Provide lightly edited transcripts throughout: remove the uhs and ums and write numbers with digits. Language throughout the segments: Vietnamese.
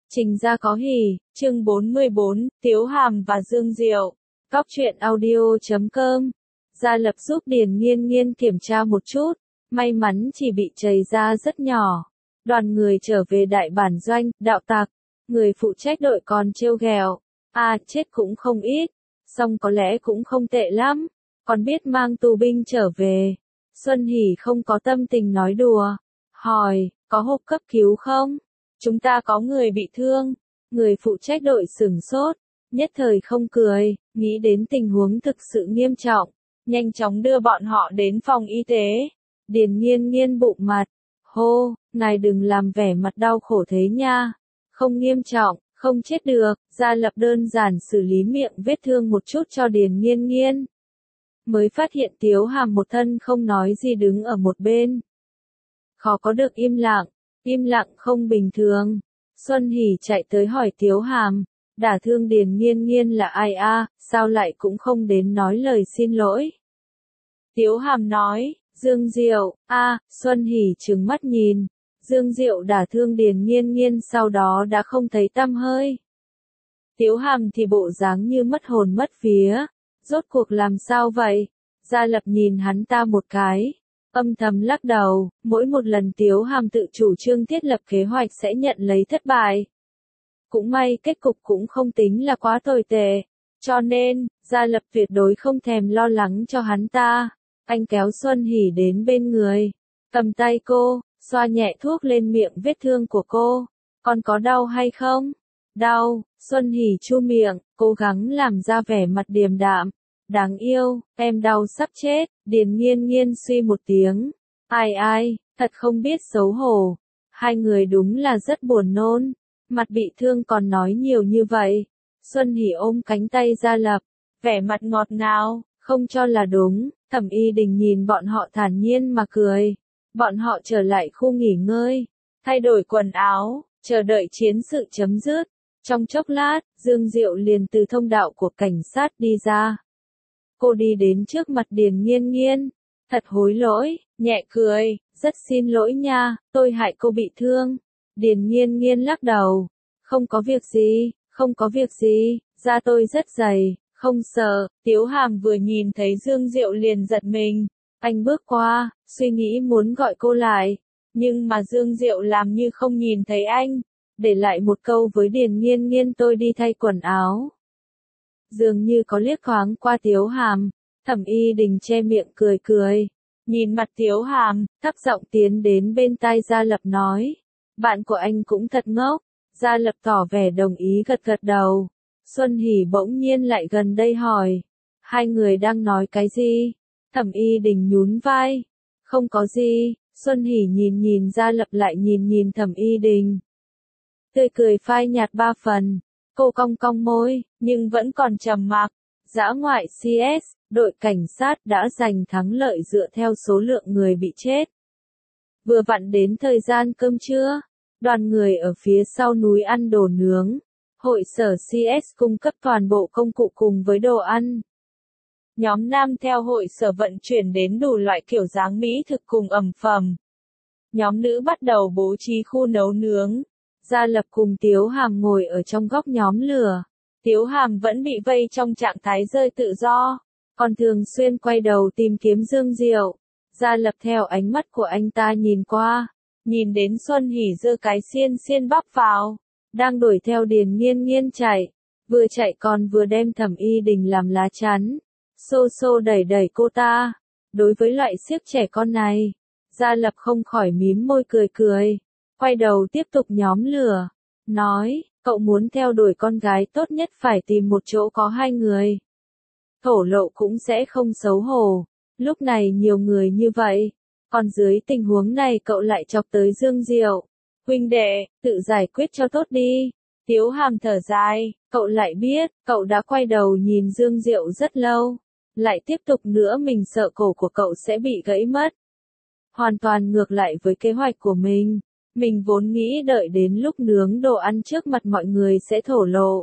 Trình gia có hỉ, chương 44, Tiếu Hàm và Dương Diệu. Cóc truyện audio.com. Gia Lập giúp Điền Nghiên Nghiên kiểm tra một chút, may mắn chỉ bị chảy ra rất nhỏ. Đoàn người trở về đại bản doanh, đạo tặc, người phụ trách đội còn trêu ghẹo, chết cũng không ít, song có lẽ cũng không tệ lắm, còn biết mang tù binh trở về. Xuân Hỷ không có tâm tình nói đùa, hỏi, có hộp cấp cứu không? Chúng ta có người bị thương. Người phụ trách đội sửng sốt, nhất thời không cười, nghĩ đến tình huống thực sự nghiêm trọng, nhanh chóng đưa bọn họ đến phòng y tế. Điền Nghiên Nghiên bụng mặt, hô, ngài đừng làm vẻ mặt đau khổ thế nha, không nghiêm trọng, không chết được. Gia Lập đơn giản xử lý miệng vết thương một chút cho Điền Nghiên Nghiên. Mới phát hiện Tiếu Hàm một thân không nói gì đứng ở một bên. Khó có được im lặng không bình thường. Xuân Hỷ chạy tới hỏi Tiếu Hàm, đả thương Điền Nghiên Nghiên là ai sao lại cũng không đến nói lời xin lỗi. Tiếu Hàm nói, Dương Diệu. Xuân Hỷ trừng mắt nhìn, Dương Diệu đả thương Điền Nghiên Nghiên sau đó đã không thấy tăm hơi. Tiếu Hàm thì bộ dáng như mất hồn mất vía, rốt cuộc làm sao vậy? Gia Lập nhìn hắn ta một cái, âm thầm lắc đầu, mỗi một lần Tiếu Hàm tự chủ trương thiết lập kế hoạch sẽ nhận lấy thất bại. Cũng may kết cục cũng không tính là quá tồi tệ, cho nên, Gia Lập tuyệt đối không thèm lo lắng cho hắn ta. Anh kéo Xuân Hỷ đến bên người, cầm tay cô, xoa nhẹ thuốc lên miệng vết thương của cô. Con có đau hay không? Đau. Xuân Hỷ chu miệng, cố gắng làm ra vẻ mặt điềm đạm. Đáng yêu, em đau sắp chết. Điền Nghiên Nghiên suy một tiếng. Ai, thật không biết xấu hổ. Hai người đúng là rất buồn nôn. Mặt bị thương còn nói nhiều như vậy. Xuân Hỷ ôm cánh tay Gia Lập, vẻ mặt ngọt ngào, không cho là đúng. Thẩm Y Đình nhìn bọn họ thản nhiên mà cười. Bọn họ trở lại khu nghỉ ngơi, thay đổi quần áo, chờ đợi chiến sự chấm dứt. Trong chốc lát, Dương Diệu liền từ thông đạo của cảnh sát đi ra. Cô đi đến trước mặt Điền Nghiên Nghiên, thật hối lỗi, nhẹ cười, rất xin lỗi nha, tôi hại cô bị thương. Điền Nghiên Nghiên lắc đầu, không có việc gì, da tôi rất dày, không sợ. Tiếu Hàm vừa nhìn thấy Dương Diệu liền giật mình, anh bước qua, suy nghĩ muốn gọi cô lại, nhưng mà Dương Diệu làm như không nhìn thấy anh, để lại một câu với Điền Nghiên Nghiên tôi đi thay quần áo. Dường như có liếc thoáng qua Tiếu Hàm, Thẩm Y Đình che miệng cười, nhìn mặt Tiếu Hàm, thấp giọng tiến đến bên tai Gia Lập nói, bạn của anh cũng thật ngốc. Gia Lập tỏ vẻ đồng ý gật đầu. Xuân Hỷ bỗng nhiên lại gần đây hỏi, hai người đang nói cái gì? Thẩm Y Đình nhún vai, không có gì. Xuân Hỷ nhìn Gia Lập lại nhìn Thẩm Y Đình. Tươi cười phai nhạt ba phần, cô cong cong môi, nhưng vẫn còn trầm mặc. Dã ngoại CS, đội cảnh sát đã giành thắng lợi dựa theo số lượng người bị chết. Vừa vặn đến thời gian cơm trưa, đoàn người ở phía sau núi ăn đồ nướng. Hội sở CS cung cấp toàn bộ công cụ cùng với đồ ăn. Nhóm nam theo hội sở vận chuyển đến đủ loại kiểu dáng mỹ thực cùng ẩm phẩm. Nhóm nữ bắt đầu bố trí khu nấu nướng. Gia Lập cùng Tiếu Hàm ngồi ở trong góc nhóm lửa. Tiếu Hàm vẫn bị vây trong trạng thái rơi tự do, còn thường xuyên quay đầu tìm kiếm Dương Diệu. Gia Lập theo ánh mắt của anh ta nhìn qua, nhìn đến Xuân Hỷ giơ cái xiên bắp vào, đang đuổi theo Điền Nghiên Nghiên chạy, vừa chạy còn vừa đem Thẩm Y Đình làm lá chắn, xô đẩy cô ta. Đối với loại xiếc trẻ con này, Gia Lập không khỏi mím môi cười, quay đầu tiếp tục nhóm lửa, nói, cậu muốn theo đuổi con gái tốt nhất phải tìm một chỗ có hai người. Thổ lộ cũng sẽ không xấu hổ, lúc này nhiều người như vậy, còn dưới tình huống này cậu lại chọc tới Dương Diệu. Huynh đệ, tự giải quyết cho tốt đi. Tiếu Hàm thở dài, cậu lại biết, cậu đã quay đầu nhìn Dương Diệu rất lâu. Lại tiếp tục nữa mình sợ cổ của cậu sẽ bị gãy mất. Hoàn toàn ngược lại với kế hoạch của mình. Mình vốn nghĩ đợi đến lúc nướng đồ ăn trước mặt mọi người sẽ thổ lộ.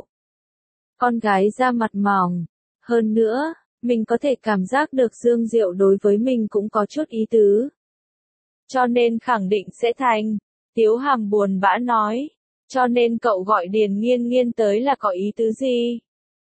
Con gái da mặt mỏng. Hơn nữa, mình có thể cảm giác được Dương Diệu đối với mình cũng có chút ý tứ. Cho nên khẳng định sẽ thành. Tiếu Hàm buồn bã nói. Cho nên cậu gọi Điền Nghiên Nghiên tới là có ý tứ gì?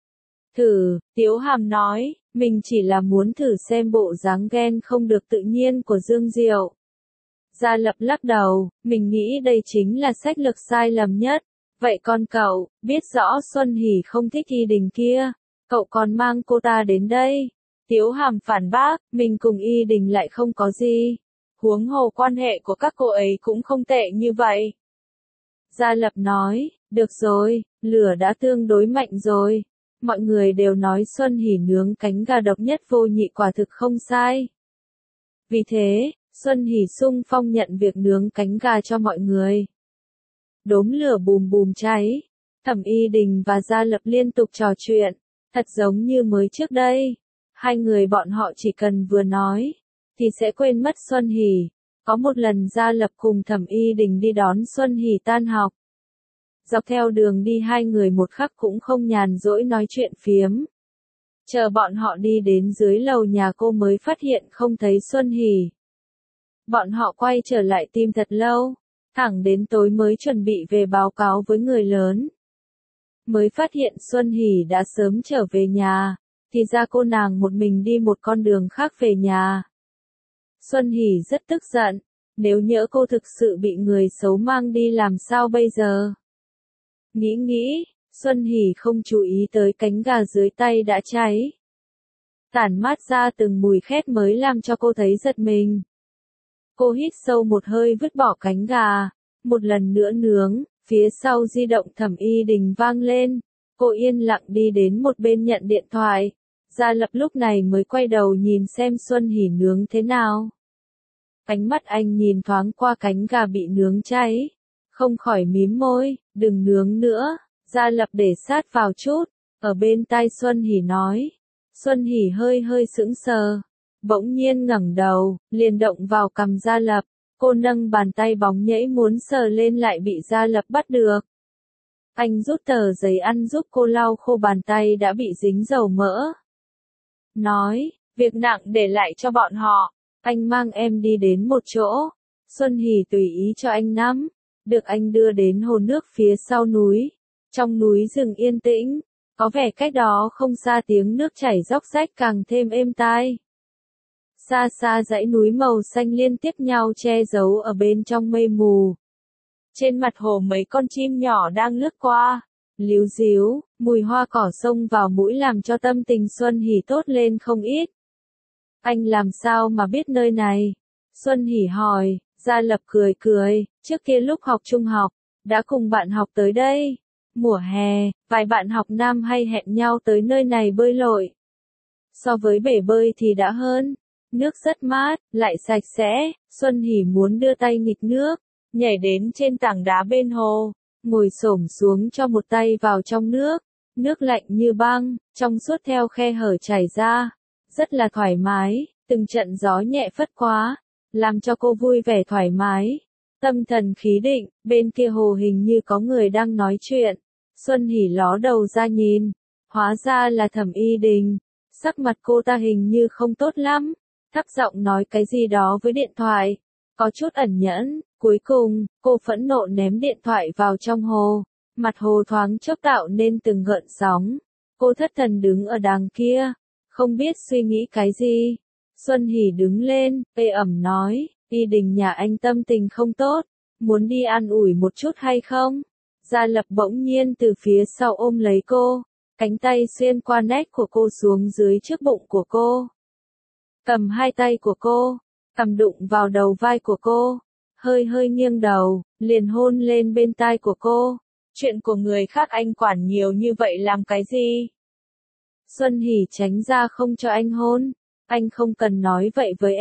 Thử, Tiếu Hàm nói, mình chỉ là muốn thử xem bộ dáng ghen không được tự nhiên của Dương Diệu. Gia Lập lắc đầu, mình nghĩ đây chính là sách lược sai lầm nhất. Vậy còn cậu, biết rõ Xuân Hỷ không thích Y Đình kia, cậu còn mang cô ta đến đây. Tiếu Hàm phản bác, mình cùng Y Đình lại không có gì. Huống hồ quan hệ của các cô ấy cũng không tệ như vậy. Gia Lập nói, được rồi, lửa đã tương đối mạnh rồi. Mọi người đều nói Xuân Hỷ nướng cánh gà độc nhất vô nhị quả thực không sai. Vì thế, Xuân Hỷ xung phong nhận việc nướng cánh gà cho mọi người. Đốm lửa bùm bùm cháy. Thẩm Y Đình và Gia Lập liên tục trò chuyện, thật giống như mới trước đây. Hai người bọn họ chỉ cần vừa nói, thì sẽ quên mất Xuân Hỷ. Có một lần Gia Lập cùng Thẩm Y Đình đi đón Xuân Hỷ tan học. Dọc theo đường đi hai người một khắc cũng không nhàn rỗi nói chuyện phiếm. Chờ bọn họ đi đến dưới lầu nhà cô mới phát hiện không thấy Xuân Hỷ. Bọn họ quay trở lại tìm thật lâu, thẳng đến tối mới chuẩn bị về báo cáo với người lớn. Mới phát hiện Xuân Hỷ đã sớm trở về nhà, thì ra cô nàng một mình đi một con đường khác về nhà. Xuân Hỷ rất tức giận, nếu nhỡ cô thực sự bị người xấu mang đi làm sao bây giờ? Nghĩ, Xuân Hỷ không chú ý tới cánh gà dưới tay đã cháy. Tản mát ra từng mùi khét mới làm cho cô thấy giật mình. Cô hít sâu một hơi vứt bỏ cánh gà, một lần nữa nướng, phía sau di động Thẩm Y Đình vang lên. Cô yên lặng đi đến một bên nhận điện thoại. Gia Lập lúc này mới quay đầu nhìn xem Xuân Hỷ nướng thế nào. Ánh mắt anh nhìn thoáng qua cánh gà bị nướng cháy, không khỏi mím môi, đừng nướng nữa. Gia Lập để sát vào chút, ở bên tai Xuân Hỷ nói. Xuân Hỷ hơi sững sờ, bỗng nhiên ngẩng đầu, liền động vào cằm Gia Lập. Cô nâng bàn tay bóng nhẫy muốn sờ lên lại bị Gia Lập bắt được. Anh rút tờ giấy ăn giúp cô lau khô bàn tay đã bị dính dầu mỡ. Nói, việc nặng để lại cho bọn họ, anh mang em đi đến một chỗ. Xuân Hỷ tùy ý cho anh nắm, được anh đưa đến hồ nước phía sau núi. Trong núi rừng yên tĩnh, có vẻ cách đó không xa tiếng nước chảy róc rách càng thêm êm tai. Xa xa dãy núi màu xanh liên tiếp nhau che giấu ở bên trong mây mù. Trên mặt hồ mấy con chim nhỏ đang lướt qua, líu ríu, mùi hoa cỏ xông vào mũi làm cho tâm tình Xuân Hỷ tốt lên không ít. Anh làm sao mà biết nơi này? Xuân Hỷ hỏi. Gia Lập cười, trước kia lúc học trung học, đã cùng bạn học tới đây. Mùa hè, vài bạn học nam hay hẹn nhau tới nơi này bơi lội. So với bể bơi thì đã hơn. Nước rất mát, lại sạch sẽ. Xuân Hỷ muốn đưa tay nghịch nước, nhảy đến trên tảng đá bên hồ, ngồi xổm xuống cho một tay vào trong nước. Nước lạnh như băng, trong suốt theo khe hở chảy ra. Rất là thoải mái, từng trận gió nhẹ phất qua, làm cho cô vui vẻ thoải mái. Tâm thần khí định, bên kia hồ hình như có người đang nói chuyện. Xuân Hỷ ló đầu ra nhìn, hóa ra là Thẩm Y Đình. Sắc mặt cô ta hình như không tốt lắm, thấp giọng nói cái gì đó với điện thoại, có chút ẩn nhẫn. Cuối cùng, cô phẫn nộ ném điện thoại vào trong hồ, mặt hồ thoáng chốc tạo nên từng gợn sóng. Cô thất thần đứng ở đằng kia, không biết suy nghĩ cái gì. Xuân Hỷ đứng lên, ê ẩm nói, Y Đình nhà anh tâm tình không tốt, muốn đi an ủi một chút hay không? Gia Lập bỗng nhiên từ phía sau ôm lấy cô, cánh tay xuyên qua nách của cô xuống dưới trước bụng của cô. Cầm hai tay của cô, cầm đụng vào đầu vai của cô, hơi nghiêng đầu, liền hôn lên bên tai của cô. Chuyện của người khác anh quản nhiều như vậy làm cái gì? Xuân Hỷ tránh ra không cho anh hôn. Anh không cần nói vậy với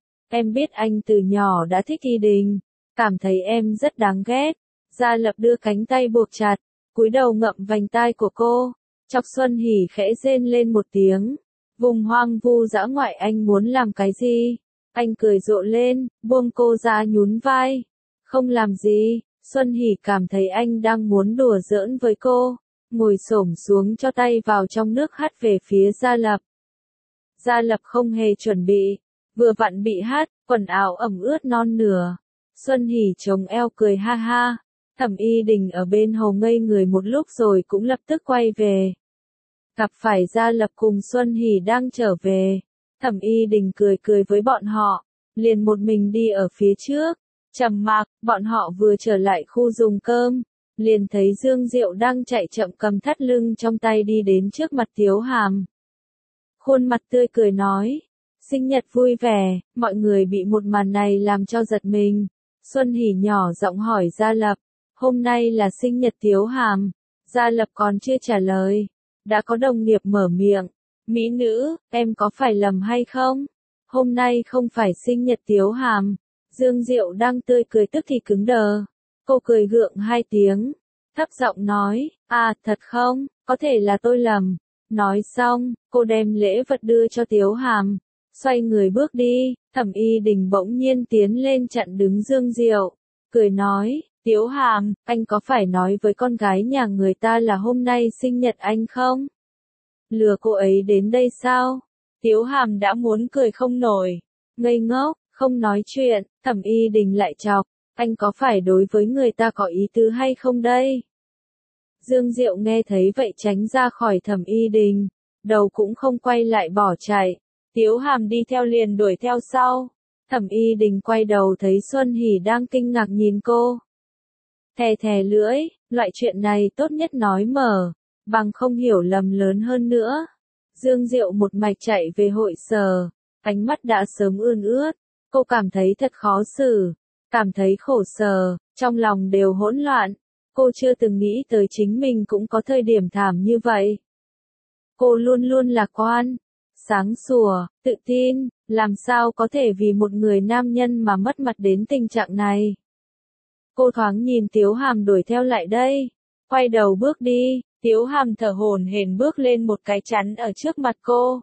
em biết anh từ nhỏ đã thích Y Đình, cảm thấy em rất đáng ghét. Gia Lập đưa cánh tay buộc chặt, cúi đầu ngậm vành tai của cô, chọc Xuân Hỷ khẽ rên lên một tiếng. Vùng hoang vu dã ngoại anh muốn làm cái gì? Anh cười rộ lên, buông cô ra nhún vai. Không làm gì. Xuân Hỷ cảm thấy anh đang muốn đùa giỡn với cô, ngồi xổm xuống cho tay vào trong nước hắt về phía Gia Lập. Gia Lập không hề chuẩn bị, vừa vặn bị hắt, quần áo ẩm ướt non nửa. Xuân Hỷ chống eo cười ha ha, Thẩm Y Đình ở bên hồ ngây người một lúc rồi cũng lập tức quay về. Gặp phải Gia Lập cùng Xuân Hỷ đang trở về. Thẩm Y Đình cười cười với bọn họ, liền một mình đi ở phía trước. Trầm mặc, bọn họ vừa trở lại khu dùng cơm, liền thấy Dương Diệu đang chạy chậm cầm thắt lưng trong tay đi đến trước mặt Tiếu Hàm. Khuôn mặt tươi cười nói, sinh nhật vui vẻ, mọi người bị một màn này làm cho giật mình. Xuân Hỷ nhỏ giọng hỏi Gia Lập, hôm nay là sinh nhật Tiếu Hàm. Gia Lập còn chưa trả lời, đã có đồng nghiệp mở miệng, mỹ nữ, em có phải lầm hay không? Hôm nay không phải sinh nhật Tiếu Hàm. Dương Diệu đang tươi cười tức thì cứng đờ. Cô cười gượng hai tiếng, thấp giọng nói, à thật không, có thể là tôi lầm. Nói xong, cô đem lễ vật đưa cho Tiếu Hàm, xoay người bước đi. Thẩm Y Đình bỗng nhiên tiến lên chặn đứng Dương Diệu, cười nói, Tiếu Hàm, anh có phải nói với con gái nhà người ta là hôm nay sinh nhật anh không? Lừa cô ấy đến đây sao? Tiếu Hàm đã muốn cười không nổi, ngây ngốc, không nói chuyện. Thẩm Y Đình lại chọc, anh có phải đối với người ta có ý tứ hay không đây? Dương Diệu nghe thấy vậy tránh ra khỏi Thẩm Y Đình, đầu cũng không quay lại bỏ chạy. Tiếu Hàm đi theo liền đuổi theo sau. Thẩm Y Đình quay đầu thấy Xuân Hỷ đang kinh ngạc nhìn cô. Thè thè lưỡi, loại chuyện này tốt nhất nói mở, bằng không hiểu lầm lớn hơn nữa. Dương Diệu một mạch chạy về hội sở, ánh mắt đã sớm ươn ướt, cô cảm thấy thật khó xử, cảm thấy khổ sở, trong lòng đều hỗn loạn. Cô chưa từng nghĩ tới chính mình cũng có thời điểm thảm như vậy. Cô luôn luôn lạc quan, sáng sủa, tự tin, làm sao có thể vì một người nam nhân mà mất mặt đến tình trạng này. Cô thoáng nhìn Tiếu Hàm đuổi theo lại đây, quay đầu bước đi. Tiếu Hàm thở hổn hển bước lên một cái chắn ở trước mặt cô.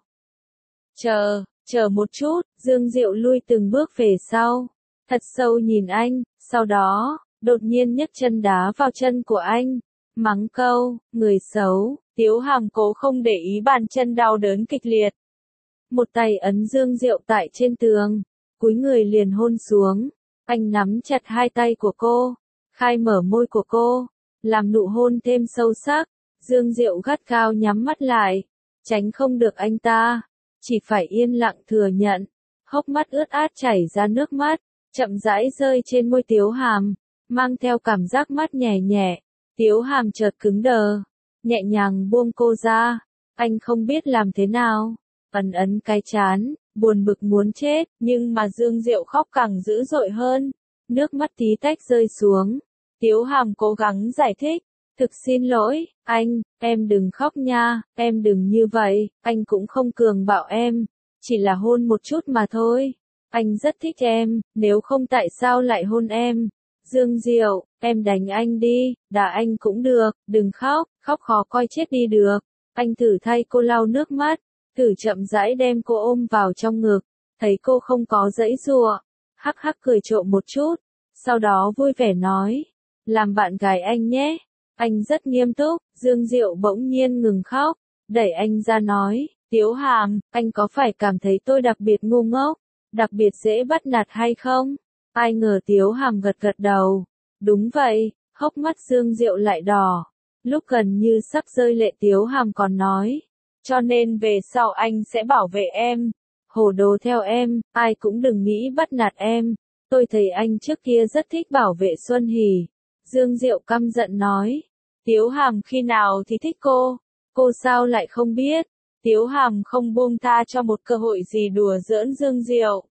Chờ một chút, Dương Diệu lui từng bước về sau, thật sâu nhìn anh, sau đó, đột nhiên nhấc chân đá vào chân của anh, mắng câu, người xấu. Tiếu Hàm cố không để ý bàn chân đau đớn kịch liệt. Một tay ấn Dương Diệu tại trên tường, cúi người liền hôn xuống. Anh nắm chặt hai tay của cô, khai mở môi của cô, làm nụ hôn thêm sâu sắc. Dương Diệu gắt gao nhắm mắt lại, tránh không được anh ta, chỉ phải yên lặng thừa nhận. Hốc mắt ướt át chảy ra nước mắt, chậm rãi rơi trên môi Tiếu Hàm, mang theo cảm giác mát nhẹ nhẹ. Tiếu Hàm chợt cứng đờ, nhẹ nhàng buông cô ra. Anh không biết làm thế nào, ấn ấn cái trán, buồn bực muốn chết, nhưng mà Dương Diệu khóc càng dữ dội hơn, nước mắt tí tách rơi xuống. Tiếu Hàm cố gắng giải thích, thực xin lỗi, anh, em đừng khóc nha, em đừng như vậy, anh cũng không cường bạo em, chỉ là hôn một chút mà thôi. Anh rất thích em, nếu không tại sao lại hôn em? Dương Diệu, em đánh anh đi, đá anh cũng được, đừng khóc, khóc khó coi chết đi được. Anh thử thay cô lau nước mắt, thử chậm rãi đem cô ôm vào trong ngực, thấy cô không có giãy giụa, hắc hắc cười trộm một chút, sau đó vui vẻ nói, làm bạn gái anh nhé. Anh rất nghiêm túc. Dương Diệu bỗng nhiên ngừng khóc, đẩy anh ra nói, Tiếu Hàm, anh có phải cảm thấy tôi đặc biệt ngu ngốc, đặc biệt dễ bắt nạt hay không? Ai ngờ Tiếu Hàm gật gật đầu, đúng vậy. Hốc mắt Dương Diệu lại đỏ, lúc gần như sắp rơi lệ Tiếu Hàm còn nói, cho nên về sau anh sẽ bảo vệ em, hồ đồ theo em, ai cũng đừng nghĩ bắt nạt em. Tôi thấy anh trước kia rất thích bảo vệ Xuân Hỷ. Dương Diệu căm giận nói, Tiếu Hàm khi nào thì thích cô sao lại không biết? Tiếu Hàm không buông tha cho một cơ hội gì đùa giỡn Dương Diệu.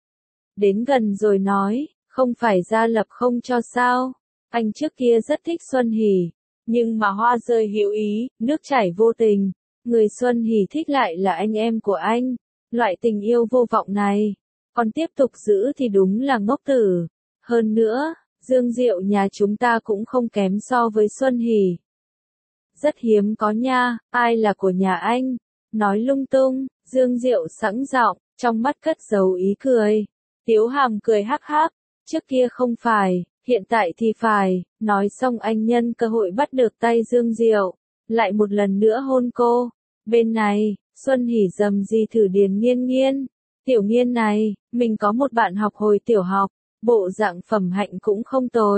Đến gần rồi nói, không phải Gia Lập không cho sao? Anh trước kia rất thích Xuân Hỷ, nhưng mà hoa rơi hữu ý, nước chảy vô tình. Người Xuân Hỷ thích lại là anh em của anh. Loại tình yêu vô vọng này, còn tiếp tục giữ thì đúng là ngốc tử. Hơn nữa, Dương Diệu nhà chúng ta cũng không kém so với Xuân Hỷ. Rất hiếm có nha, ai là của nhà anh? Nói lung tung. Dương Diệu sẵn giọng, trong mắt cất giấu ý cười. Tiếu Hàm cười hắc hắc, trước kia không phải, hiện tại thì phải. Nói xong anh nhân cơ hội bắt được tay Dương Diệu, lại một lần nữa hôn cô. Bên này, Xuân Hỷ rầm gì thử Điền Nghiên Nghiên. Tiểu Nghiên này, mình có một bạn học hồi tiểu học, bộ dạng phẩm hạnh cũng không tồi.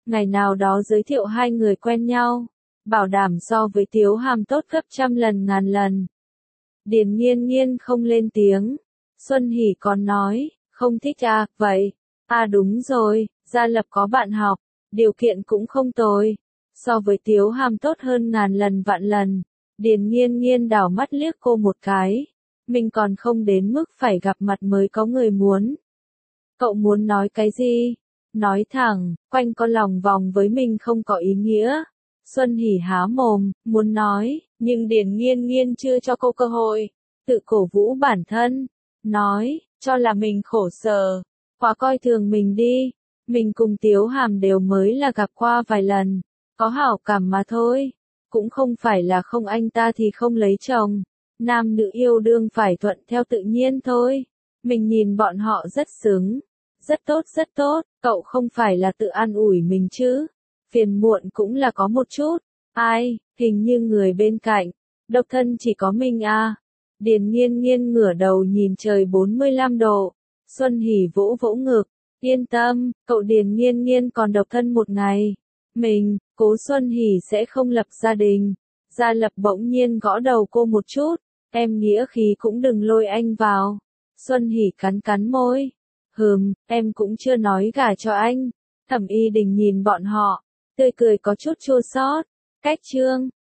Ngày nào đó giới thiệu hai người quen nhau, bảo đảm so với Tiếu Hàm tốt gấp trăm lần ngàn lần. Điền Nghiên Nghiên không lên tiếng. Xuân Hỷ còn nói, không thích à, vậy. À đúng rồi, Gia Lập có bạn học, điều kiện cũng không tồi. So với Tiếu Hàm tốt hơn ngàn lần vạn lần. Điền Nghiên Nghiên đảo mắt liếc cô một cái. Mình còn không đến mức phải gặp mặt mới có người muốn. Cậu muốn nói cái gì? Nói thẳng, quanh co lòng vòng với mình không có ý nghĩa. Xuân Hỷ há mồm, muốn nói, nhưng Điền Nghiên Nghiên chưa cho cô cơ hội. Tự cổ vũ bản thân, nói, cho là mình khổ sở, quá coi thường mình đi. Mình cùng Tiếu Hàm đều mới là gặp qua vài lần, có hảo cảm mà thôi. Cũng không phải là không anh ta thì không lấy chồng. Nam nữ yêu đương phải thuận theo tự nhiên thôi. Mình nhìn bọn họ rất xứng. Rất tốt, cậu không phải là tự an ủi mình chứ. Phiền muộn cũng là có một chút. Ai, hình như người bên cạnh. Độc thân chỉ có mình à. Điền Nghiên Nghiên ngửa đầu nhìn trời 45 độ. Xuân Hỷ vỗ vỗ ngực. Yên tâm, cậu Điền Nghiên Nghiên còn độc thân một ngày. Mình, Cố Xuân Hỷ sẽ không lập gia đình. Gia Lập bỗng nhiên gõ đầu cô một chút. Em nghĩa khí cũng đừng lôi anh vào. Xuân Hỷ cắn cắn môi. Em cũng chưa nói gả cho anh. Thẩm Y Đình nhìn bọn họ, tươi cười có chút chua xót. Cách chương